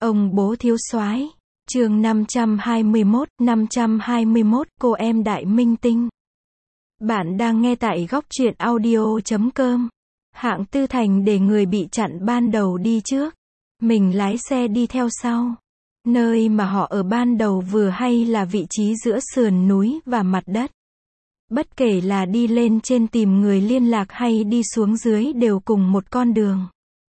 Ông bố thiếu soái. Chương 521, cô em đại minh tinh. Bạn đang nghe tại góc truyện audio.com. Hạng Tư Thành để người bị chặn ban đầu đi trước. Mình lái xe đi theo sau. Nơi mà họ ở ban đầu vừa hay là vị trí giữa sườn núi và mặt đất. Bất kể là đi lên trên tìm người liên lạc hay đi xuống dưới đều cùng một con đường.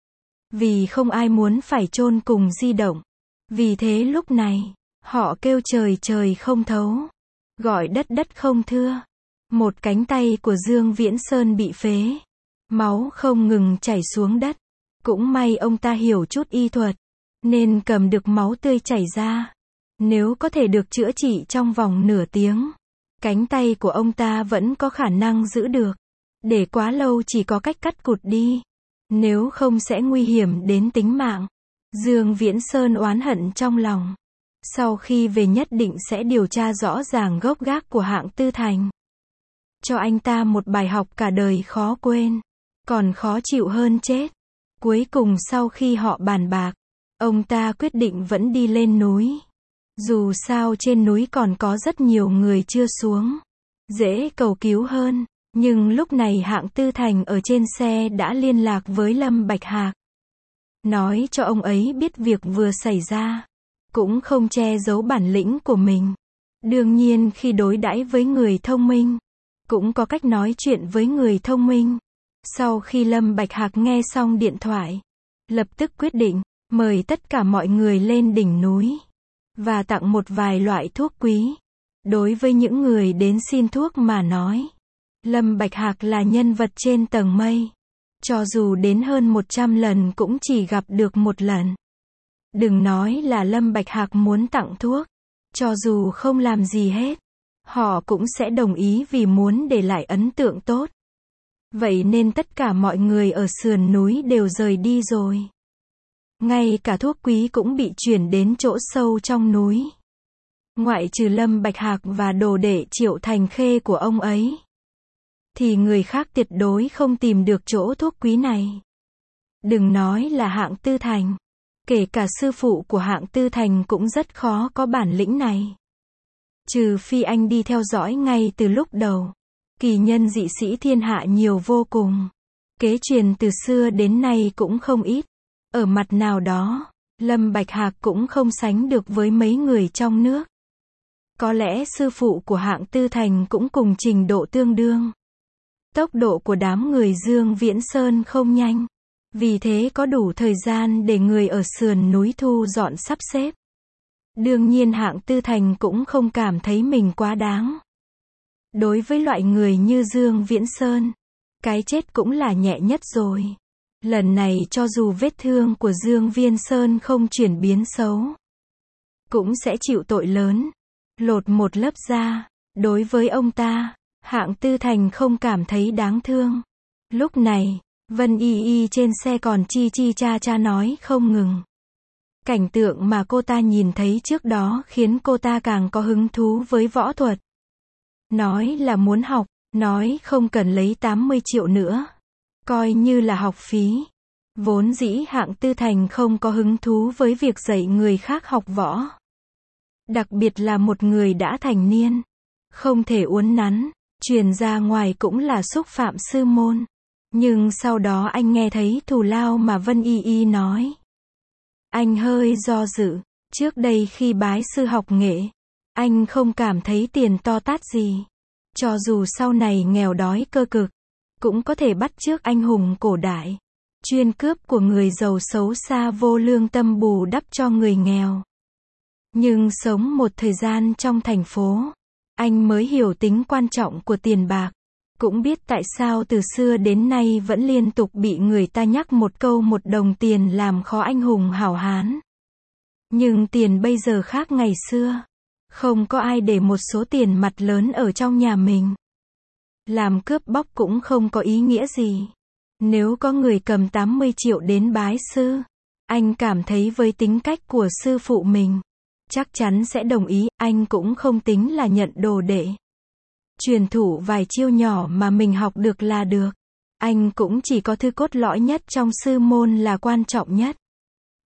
Vì không ai muốn phải chôn cùng di động. Vì thế lúc này, họ kêu trời trời không thấu, gọi đất đất không thưa. Một cánh tay của Dương Viễn Sơn bị phế, máu không ngừng chảy xuống đất. Cũng may ông ta hiểu chút y thuật, nên cầm được máu tươi chảy ra. Nếu có thể được chữa trị trong vòng nửa tiếng, cánh tay của ông ta vẫn có khả năng giữ được. Để quá lâu chỉ có cách cắt cụt đi, nếu không sẽ nguy hiểm đến tính mạng. Dương Viễn Sơn oán hận trong lòng. Sau khi về nhất định sẽ điều tra rõ ràng gốc gác của Hạng Tư Thành. Cho anh ta một bài học cả đời khó quên. Còn khó chịu hơn chết. Cuối cùng sau khi họ bàn bạc, ông ta quyết định vẫn đi lên núi. Dù sao trên núi còn có rất nhiều người chưa xuống, dễ cầu cứu hơn. Nhưng lúc này Hạng Tư Thành ở trên xe đã liên lạc với Lâm Bạch Hạc. Nói cho ông ấy biết việc vừa xảy ra. Cũng không che giấu bản lĩnh của mình. Đương nhiên khi đối đãi với người thông minh, cũng có cách nói chuyện với người thông minh. Sau khi Lâm Bạch Hạc nghe xong điện thoại, lập tức quyết định, mời tất cả mọi người lên đỉnh núi. Và tặng một vài loại thuốc quý. Đối với những người đến xin thuốc mà nói, Lâm Bạch Hạc là nhân vật trên tầng mây. Cho dù đến hơn 100 lần cũng chỉ gặp được một lần. Đừng nói là Lâm Bạch Hạc muốn tặng thuốc. Cho dù không làm gì hết, họ cũng sẽ đồng ý vì muốn để lại ấn tượng tốt. Vậy nên tất cả mọi người ở sườn núi đều rời đi rồi. Ngay cả thuốc quý cũng bị chuyển đến chỗ sâu trong núi. Ngoại trừ Lâm Bạch Hạc và đồ đệ Triệu Thành Khê của ông ấy, thì người khác tuyệt đối không tìm được chỗ thuốc quý này. Đừng nói là Hạng Tư Thành. Kể cả sư phụ của Hạng Tư Thành cũng rất khó có bản lĩnh này. Trừ phi anh đi theo dõi ngay từ lúc đầu. Kỳ nhân dị sĩ thiên hạ nhiều vô cùng. Kế truyền từ xưa đến nay cũng không ít. Ở mặt nào đó, Lâm Bạch Hạc cũng không sánh được với mấy người trong nước. Có lẽ sư phụ của Hạng Tư Thành cũng cùng trình độ tương đương. Tốc độ của đám người Dương Viễn Sơn không nhanh. Vì thế có đủ thời gian để người ở sườn núi thu dọn sắp xếp. Đương nhiên Hạng Tư Thành cũng không cảm thấy mình quá đáng. Đối với loại người như Dương Viễn Sơn, cái chết cũng là nhẹ nhất rồi. Lần này cho dù vết thương của Dương Viễn Sơn không chuyển biến xấu, cũng sẽ chịu tội lớn. Lột một lớp da. Đối với ông ta, Hạng Tư Thành không cảm thấy đáng thương. Lúc này, Vân Y Y trên xe còn chi chi cha cha nói không ngừng. Cảnh tượng mà cô ta nhìn thấy trước đó khiến cô ta càng có hứng thú với võ thuật. Nói là muốn học, nói không cần lấy 80 triệu nữa. Coi như là học phí. Vốn dĩ Hạng Tư Thành không có hứng thú với việc dạy người khác học võ. Đặc biệt là một người đã thành niên. Không thể uốn nắn, truyền ra ngoài cũng là xúc phạm sư môn. Nhưng sau đó anh nghe thấy thù lao mà Vân Y Y nói. Anh hơi do dự. Trước đây khi bái sư học nghệ, anh không cảm thấy tiền to tát gì. Cho dù sau này nghèo đói cơ cực, cũng có thể bắt chước anh hùng cổ đại. Chuyên cướp của người giàu xấu xa vô lương tâm bù đắp cho người nghèo. Nhưng sống một thời gian trong thành phố, anh mới hiểu tính quan trọng của tiền bạc. Cũng biết tại sao từ xưa đến nay vẫn liên tục bị người ta nhắc một câu 1 đồng tiền làm khó anh hùng hảo hán. Nhưng tiền bây giờ khác ngày xưa. Không có ai để một số tiền mặt lớn ở trong nhà mình. Làm cướp bóc cũng không có ý nghĩa gì. Nếu có người cầm 80 triệu đến bái sư, anh cảm thấy với tính cách của sư phụ mình, chắc chắn sẽ đồng ý. Anh cũng không tính là nhận đồ đệ. Truyền thụ vài chiêu nhỏ mà mình học được là được. Anh cũng chỉ có thứ cốt lõi nhất trong sư môn là quan trọng nhất.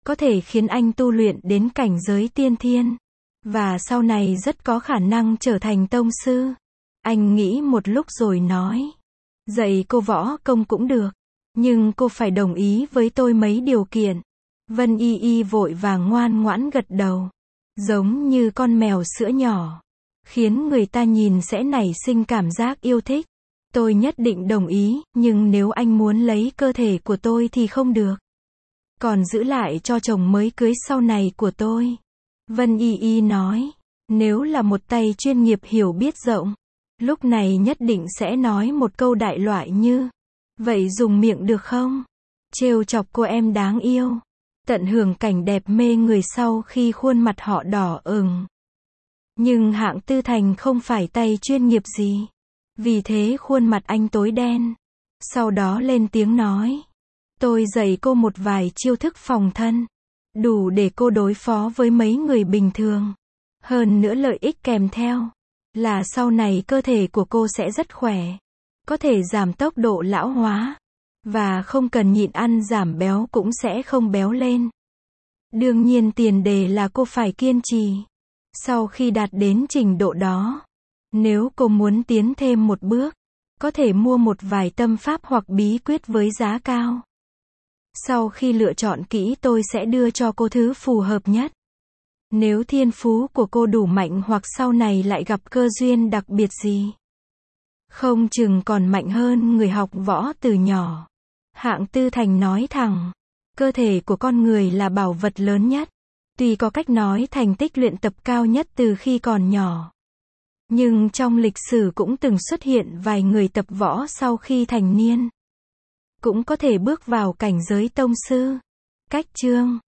có thể khiến anh tu luyện đến cảnh giới tiên thiên. Và sau này rất có khả năng trở thành tông sư. Anh nghĩ một lúc rồi nói. Dạy cô võ công cũng được. Nhưng cô phải đồng ý với tôi mấy điều kiện. Vân Y Y vội vàng ngoan ngoãn gật đầu. Giống như con mèo sữa nhỏ. Khiến người ta nhìn sẽ nảy sinh cảm giác yêu thích. Tôi nhất định đồng ý, nhưng nếu anh muốn lấy cơ thể của tôi thì không được. Còn giữ lại cho chồng mới cưới sau này của tôi. Vân Y Y nói. Nếu là một tay chuyên nghiệp hiểu biết rộng, lúc này nhất định sẽ nói một câu đại loại như. Vậy dùng miệng được không? Trêu chọc cô em đáng yêu. Tận hưởng cảnh đẹp mê người sau khi khuôn mặt họ đỏ ửng. Nhưng Hạng Tư Thành không phải tay chuyên nghiệp gì. Vì thế khuôn mặt anh tối đen. Sau đó lên tiếng nói. Tôi dạy cô một vài chiêu thức phòng thân. Đủ để cô đối phó với mấy người bình thường. Hơn nữa lợi ích kèm theo. Là sau này cơ thể của cô sẽ rất khỏe. Có thể giảm tốc độ lão hóa. Và không cần nhịn ăn giảm béo cũng sẽ không béo lên. Đương nhiên tiền đề là cô phải kiên trì. Sau khi đạt đến trình độ đó, nếu cô muốn tiến thêm một bước, có thể mua một vài tâm pháp hoặc bí quyết với giá cao. Sau khi lựa chọn kỹ tôi sẽ đưa cho cô thứ phù hợp nhất. Nếu thiên phú của cô đủ mạnh hoặc sau này lại gặp cơ duyên đặc biệt gì, không chừng còn mạnh hơn người học võ từ nhỏ. Hạng Tư Thành nói thẳng, cơ thể của con người là bảo vật lớn nhất. Tuy có cách nói thành tích luyện tập cao nhất từ khi còn nhỏ. Nhưng trong lịch sử cũng từng xuất hiện vài người tập võ sau khi thành niên. Cũng có thể bước vào cảnh giới tông sư. Cách chương